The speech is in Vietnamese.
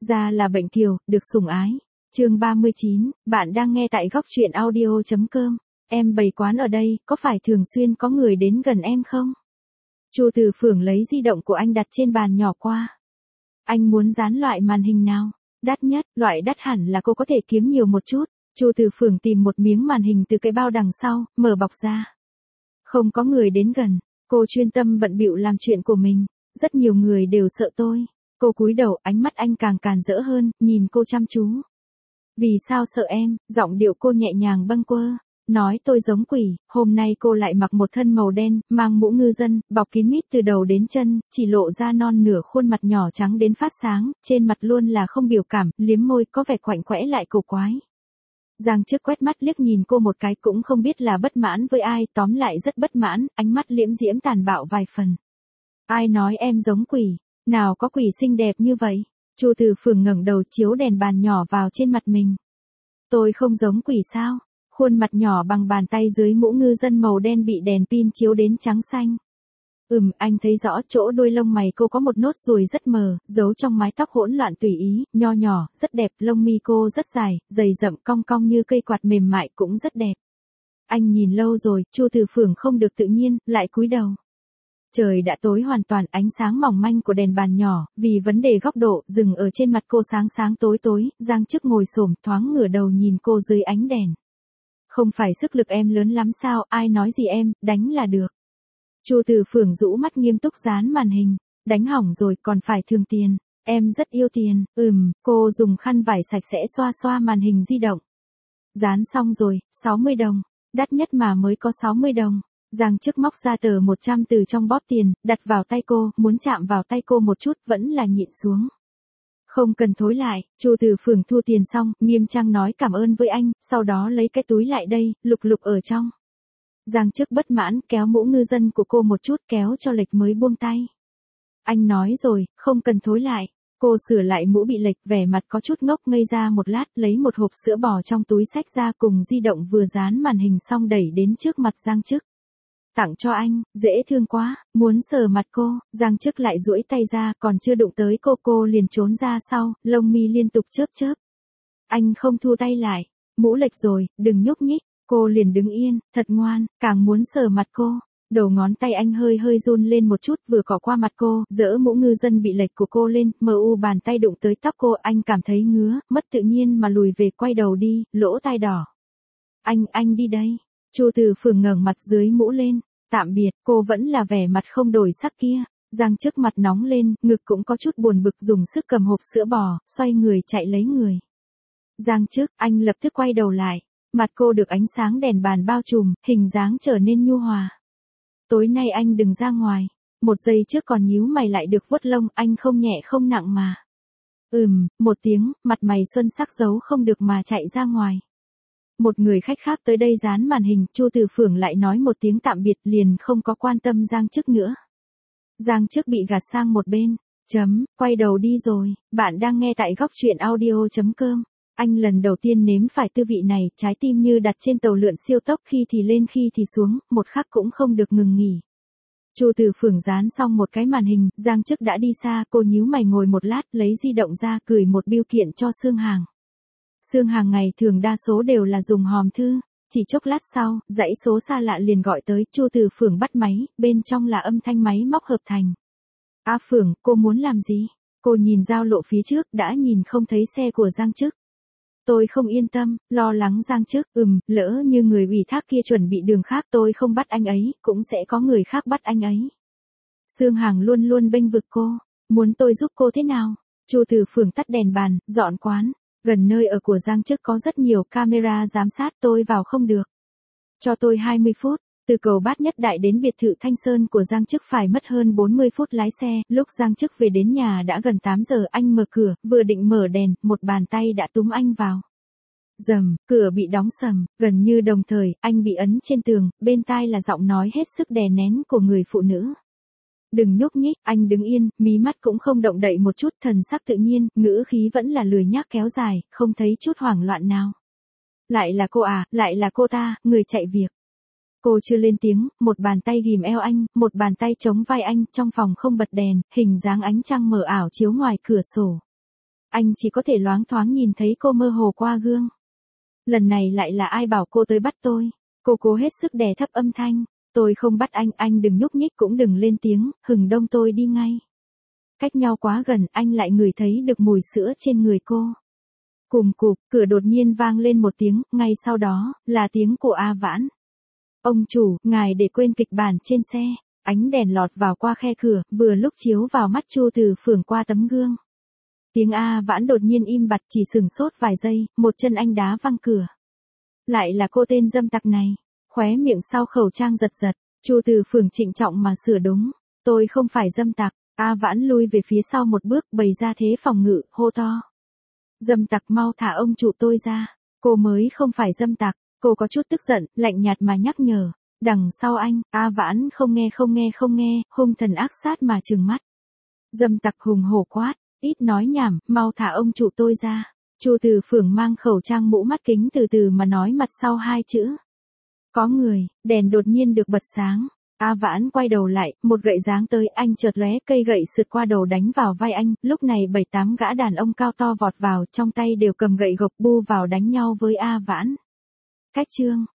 Ra là bệnh kiều, được sủng ái. Chương 39, bạn đang nghe tại góc truyện audio.com. Em bày quán ở đây, có phải thường xuyên có người đến gần em không? Chu Từ Phường lấy di động của anh đặt trên bàn nhỏ qua. Anh muốn dán loại màn hình nào? Đắt nhất, loại đắt hẳn là cô có thể kiếm nhiều một chút. Chu Từ Phường tìm một miếng màn hình từ cái bao đằng sau, mở bọc ra. Không có người đến gần, cô chuyên tâm bận bịu làm chuyện của mình. Rất nhiều người đều sợ tôi. Cô cúi đầu, ánh mắt anh càng càn rỡ hơn, nhìn cô chăm chú. Vì sao sợ em? Giọng điệu cô nhẹ nhàng bâng quơ. Nói tôi giống quỷ. Hôm nay cô lại mặc một thân màu đen, mang mũ ngư dân, bọc kín mít từ đầu đến chân, chỉ lộ ra non nửa khuôn mặt nhỏ trắng đến phát sáng, trên mặt luôn là không biểu cảm, liếm môi có vẻ quạnh quẽ lại cổ quái. Giang Chức quét mắt liếc nhìn cô một cái cũng không biết là bất mãn với ai, tóm lại rất bất mãn, ánh mắt liễm diễm tàn bạo vài phần. Ai nói em giống quỷ? Nào có quỷ xinh đẹp như vậy? Chu Từ Phường ngẩng đầu chiếu đèn bàn nhỏ vào trên mặt mình. Tôi không giống quỷ sao? Khuôn mặt nhỏ bằng bàn tay dưới mũ ngư dân màu đen bị đèn pin chiếu đến trắng xanh. Anh thấy rõ chỗ đuôi lông mày cô có một nốt ruồi rất mờ, giấu trong mái tóc hỗn loạn tùy ý, nho nhỏ, rất đẹp, lông mi cô rất dài, dày rậm cong cong như cây quạt mềm mại cũng rất đẹp. Anh nhìn lâu rồi, Chu Từ Phường không được tự nhiên, lại cúi đầu. Trời đã tối hoàn toàn, ánh sáng mỏng manh của đèn bàn nhỏ, vì vấn đề góc độ, dừng ở trên mặt cô sáng sáng tối tối, Giang Chức ngồi xổm thoáng ngửa đầu nhìn cô dưới ánh đèn. Không phải sức lực em lớn lắm sao, ai nói gì em, đánh là được. Chu Từ Phường rũ mắt nghiêm túc dán màn hình, đánh hỏng rồi còn phải thương tiền, em rất yêu tiền, cô dùng khăn vải sạch sẽ xoa xoa màn hình di động. Dán xong rồi, 60 đồng, đắt nhất mà mới có 60 đồng. Giang Chức móc ra tờ 100 từ trong bóp tiền, đặt vào tay cô, muốn chạm vào tay cô một chút vẫn là nhịn xuống. Không cần thối lại, Chu Từ Phường thu tiền xong, nghiêm trang nói cảm ơn với anh, sau đó lấy cái túi lại đây, lục lục ở trong. Giang Chức bất mãn, kéo mũ ngư dân của cô một chút kéo cho lệch mới buông tay. Anh nói rồi, không cần thối lại. Cô sửa lại mũ bị lệch, vẻ mặt có chút ngốc ngây ra một lát, lấy một hộp sữa bò trong túi xách ra cùng di động vừa dán màn hình xong đẩy đến trước mặt Giang Chức. Tặng cho anh, dễ thương quá, muốn sờ mặt cô, Giang Chức lại duỗi tay ra, còn chưa đụng tới cô liền trốn ra sau, lông mi liên tục chớp chớp. Anh không thu tay lại, mũ lệch rồi, đừng nhúc nhích, cô liền đứng yên, thật ngoan, càng muốn sờ mặt cô. Đầu ngón tay anh hơi hơi run lên một chút vừa cỏ qua mặt cô, dỡ mũ ngư dân bị lệch của cô lên, bàn tay đụng tới tóc cô, anh cảm thấy ngứa, mất tự nhiên mà lùi về quay đầu đi, lỗ tai đỏ. Anh đi đây. Chu Từ Phường ngẩng mặt dưới mũ lên, tạm biệt, cô vẫn là vẻ mặt không đổi sắc kia. Giang Chức mặt nóng lên, ngực cũng có chút buồn bực dùng sức cầm hộp sữa bò, xoay người chạy lấy người. Giang Chức, anh lập tức quay đầu lại, mặt cô được ánh sáng đèn bàn bao trùm, hình dáng trở nên nhu hòa. Tối nay anh đừng ra ngoài, một giây trước còn nhíu mày lại được vuốt lông, anh không nhẹ không nặng mà. Một tiếng, mặt mày xuân sắc giấu không được mà chạy ra ngoài. Một người khách khác tới đây dán màn hình, Chu Từ Phường lại nói một tiếng tạm biệt liền không có quan tâm Giang Chức nữa. Giang Chức bị gạt sang một bên, quay đầu đi rồi, bạn đang nghe tại góc truyện audio.com. Anh lần đầu tiên nếm phải tư vị này, trái tim như đặt trên tàu lượn siêu tốc khi thì lên khi thì xuống, một khắc cũng không được ngừng nghỉ. Chu Từ Phường dán xong một cái màn hình, Giang Chức đã đi xa, cô nhíu mày ngồi một lát, lấy di động ra, gửi một bưu kiện cho Sương Hàng. Sương Hàng ngày thường đa số đều là dùng hòm thư, chỉ chốc lát sau, dãy số xa lạ liền gọi tới, Chu Từ Phường bắt máy, bên trong là âm thanh máy móc hợp thành. Phường, cô muốn làm gì? Cô nhìn giao lộ phía trước, đã nhìn không thấy xe của Giang Chức. Tôi không yên tâm, lo lắng Giang Chức, lỡ như người ủy thác kia chuẩn bị đường khác tôi không bắt anh ấy, cũng sẽ có người khác bắt anh ấy. Sương Hàng luôn luôn bênh vực cô, muốn tôi giúp cô thế nào? Chu Từ Phường tắt đèn bàn, dọn quán. Gần nơi ở của Giang Chức có rất nhiều camera giám sát, tôi vào không được. Cho tôi 20 phút, từ cầu Bát Nhất Đại đến biệt thự Thanh Sơn của Giang Chức phải mất hơn 40 phút lái xe, lúc Giang Chức về đến nhà đã gần 8 giờ, anh mở cửa, vừa định mở đèn, một bàn tay đã túm anh vào. Cửa bị đóng sầm, gần như đồng thời, anh bị ấn trên tường, bên tai là giọng nói hết sức đè nén của người phụ nữ. Đừng nhúc nhích, anh đứng yên, mí mắt cũng không động đậy một chút, thần sắc tự nhiên, ngữ khí vẫn là lười nhác kéo dài, không thấy chút hoảng loạn nào. Lại là cô à, lại là cô ta, người chạy việc. Cô chưa lên tiếng, một bàn tay ghìm eo anh, một bàn tay chống vai anh, trong phòng không bật đèn, hình dáng ánh trăng mờ ảo chiếu ngoài cửa sổ. Anh chỉ có thể loáng thoáng nhìn thấy cô mơ hồ qua gương. Lần này lại là ai bảo cô tới bắt tôi? Cô cố hết sức đè thấp âm thanh. Tôi không bắt anh đừng nhúc nhích cũng đừng lên tiếng, Hừng Đông tôi đi ngay. Cách nhau quá gần, anh lại ngửi thấy được mùi sữa trên người cô. Cùm cụp, cửa đột nhiên vang lên một tiếng, ngay sau đó, là tiếng của A Vãn. Ông chủ, ngài để quên kịch bản trên xe. Ánh đèn lọt vào qua khe cửa, vừa lúc chiếu vào mắt Chu Từ Phường qua tấm gương. Tiếng A Vãn đột nhiên im bặt, chỉ sừng sốt vài giây, một chân anh đá văng cửa. Lại là cô tên dâm tặc này. Khóe miệng sau khẩu trang giật giật, Chu Từ Phường trịnh trọng mà sửa đúng. Tôi không phải dâm tặc. A Vãn lui về phía sau một bước, bày ra thế phòng ngự, hô to. Dâm tặc, mau thả ông chủ tôi ra. Cô mới không phải dâm tặc. Cô có chút tức giận, lạnh nhạt mà nhắc nhở. Đằng sau anh, A Vãn không nghe, hung thần ác sát mà trừng mắt. Dâm tặc hùng hổ quát, ít nói nhảm, mau thả ông chủ tôi ra. Chu Từ Phường mang khẩu trang mũ mắt kính từ từ mà nói mặt sau hai chữ. Có người, đèn đột nhiên được bật sáng. A Vãn quay đầu lại, một gậy giáng tới, anh chợt lóe, cây gậy sượt qua đầu đánh vào vai anh, lúc này 7-8 gã đàn ông cao to vọt vào, trong tay đều cầm gậy gộc bu vào đánh nhau với A Vãn. Cách chương